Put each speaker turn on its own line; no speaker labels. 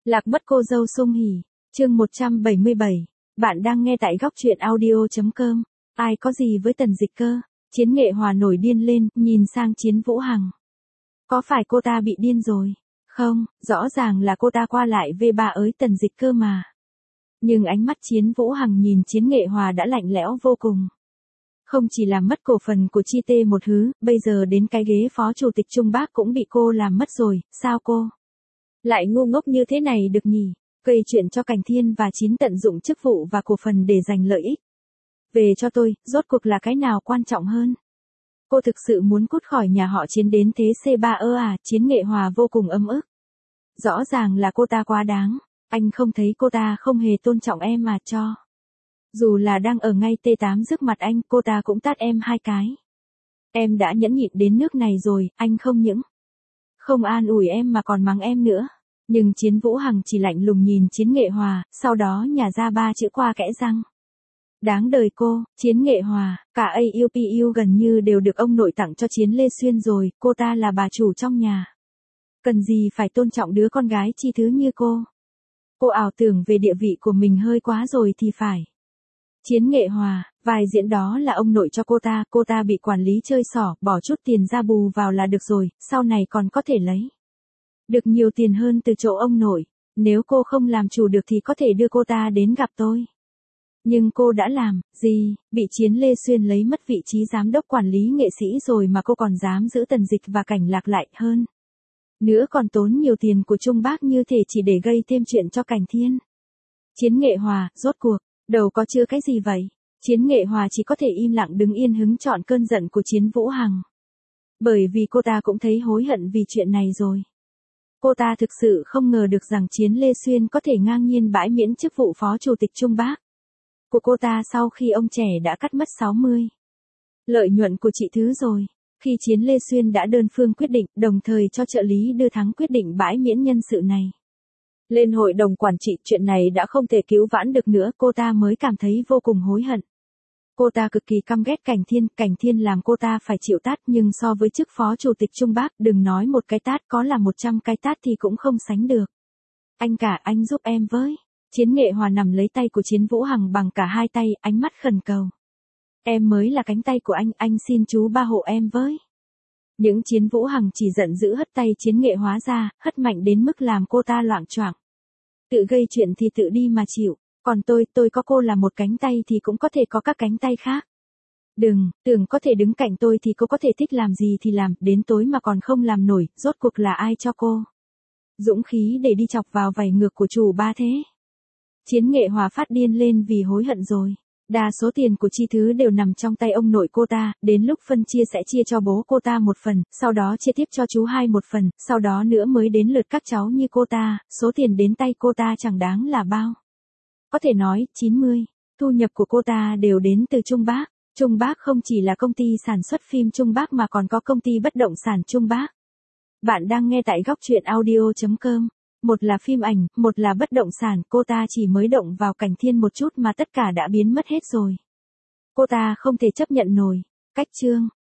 Lạc mất cô dâu Sung Hỉ, chương 177. Bạn đang nghe tại góc truyện audio.com. Ai có gì với Tần Dịch cơ? Chiến Nghệ Hòa nổi điên lên, nhìn sang Chiến Vũ Hằng. Có phải cô ta bị điên rồi? Không, rõ ràng là cô ta qua lại V3 ới Tần Dịch cơ mà. Nhưng ánh mắt Chiến Vũ Hằng nhìn Chiến Nghệ Hòa đã lạnh lẽo vô cùng. Không chỉ làm mất cổ phần của Chi Tê một hứ, bây giờ đến cái ghế phó chủ tịch Trung Bác cũng bị cô làm mất rồi, sao cô lại ngu ngốc như thế này được nhỉ? Gây chuyện cho Cảnh Thiên và Chín tận dụng chức vụ và cổ phần để giành lợi ích. Về cho tôi, rốt cuộc là cái nào quan trọng hơn? Cô thực sự muốn cút khỏi nhà họ Chiến đến thế C3 à? Chiến Nghệ Hòa vô cùng ấm ức. Rõ ràng là cô ta quá đáng, anh không thấy cô ta không hề tôn trọng em mà cho. Dù là đang ở ngay T8 trước mặt anh, cô ta cũng tát em 2 cái. Em đã nhẫn nhịn đến nước này rồi, anh không những không an ủi em mà còn mắng em nữa. Nhưng Chiến Vũ Hằng chỉ lạnh lùng nhìn Chiến Nghệ Hòa, sau đó nhả ra 3 chữ qua kẽ răng. Đáng đời cô, Chiến Nghệ Hòa, cả AUPU gần như đều được ông nội tặng cho Chiến Lê Xuyên rồi, cô ta là bà chủ trong nhà. Cần gì phải tôn trọng đứa con gái chi thứ như cô? Cô ảo tưởng về địa vị của mình hơi quá rồi thì phải. Chiến Nghệ Hòa, vài diễn đó là ông nội cho cô ta bị quản lý chơi xỏ, bỏ chút tiền ra bù vào là được rồi, sau này còn có thể lấy được nhiều tiền hơn từ chỗ ông nội. Nếu cô không làm chủ được thì có thể đưa cô ta đến gặp tôi. Nhưng cô đã làm gì? Bị Chiến Lê Xuyên lấy mất vị trí giám đốc quản lý nghệ sĩ rồi mà cô còn dám giữ Tần Dịch và Cảnh Lạc lại hơn. Nữa còn tốn nhiều tiền của Trung Bác như thể chỉ để gây thêm chuyện cho Cảnh Thiên. Chiến Nghệ Hòa, rốt cuộc, đầu có chưa cái gì vậy? Chiến Nghệ Hòa chỉ có thể im lặng đứng yên hứng chọn cơn giận của Chiến Vũ Hằng. Bởi vì cô ta cũng thấy hối hận vì chuyện này rồi. Cô ta thực sự không ngờ được rằng Chiến Lê Xuyên có thể ngang nhiên bãi miễn chức vụ phó chủ tịch Trung Bác của cô ta sau khi ông trẻ đã cắt mất 60 lợi nhuận của chị Thứ rồi. Khi Chiến Lê Xuyên đã đơn phương quyết định, đồng thời cho trợ lý đưa thắng quyết định bãi miễn nhân sự này lên hội đồng quản trị, chuyện này đã không thể cứu vãn được nữa, cô ta mới cảm thấy vô cùng hối hận. Cô ta cực kỳ căm ghét Cảnh Thiên làm cô ta phải chịu tát, nhưng so với chức phó chủ tịch Trung Bác, đừng nói một cái tát, có là 100 cái tát thì cũng không sánh được. Anh giúp em với. Chiến Nghệ Hòa nằm lấy tay của Chiến Vũ Hằng bằng cả hai tay, ánh mắt khẩn cầu. Em mới là cánh tay của anh xin chú ba hộ em với. Những Chiến Vũ Hằng chỉ giận dữ hất tay Chiến Nghệ Hóa ra, hất mạnh đến mức làm cô ta loạng choạng. Tự gây chuyện thì tự đi mà chịu, còn tôi có cô là một cánh tay thì cũng có thể có các cánh tay khác. Đừng, tưởng có thể đứng cạnh tôi thì cô có thể thích làm gì thì làm, đến tối mà còn không làm nổi, rốt cuộc là ai cho cô dũng khí để đi chọc vào vảy ngược của chủ ba thế? Chiến Nghệ Hòa phát điên lên vì hối hận rồi. Đa số tiền của Chi Thứ đều nằm trong tay ông nội cô ta, đến lúc phân chia sẽ chia cho bố cô ta một phần, sau đó chia tiếp cho chú hai một phần, sau đó nữa mới đến lượt các cháu như cô ta, số tiền đến tay cô ta chẳng đáng là bao. Có thể nói, 90, thu nhập của cô ta đều đến từ Trung Bác. Trung Bác không chỉ là công ty sản xuất phim Trung Bác mà còn có công ty bất động sản Trung Bác. Bạn đang nghe tại góc truyện audio.com. Một là phim ảnh, một là bất động sản, cô ta chỉ mới động vào Cảnh Thiên một chút mà tất cả đã biến mất hết rồi. Cô ta không thể chấp nhận nổi. Cách chương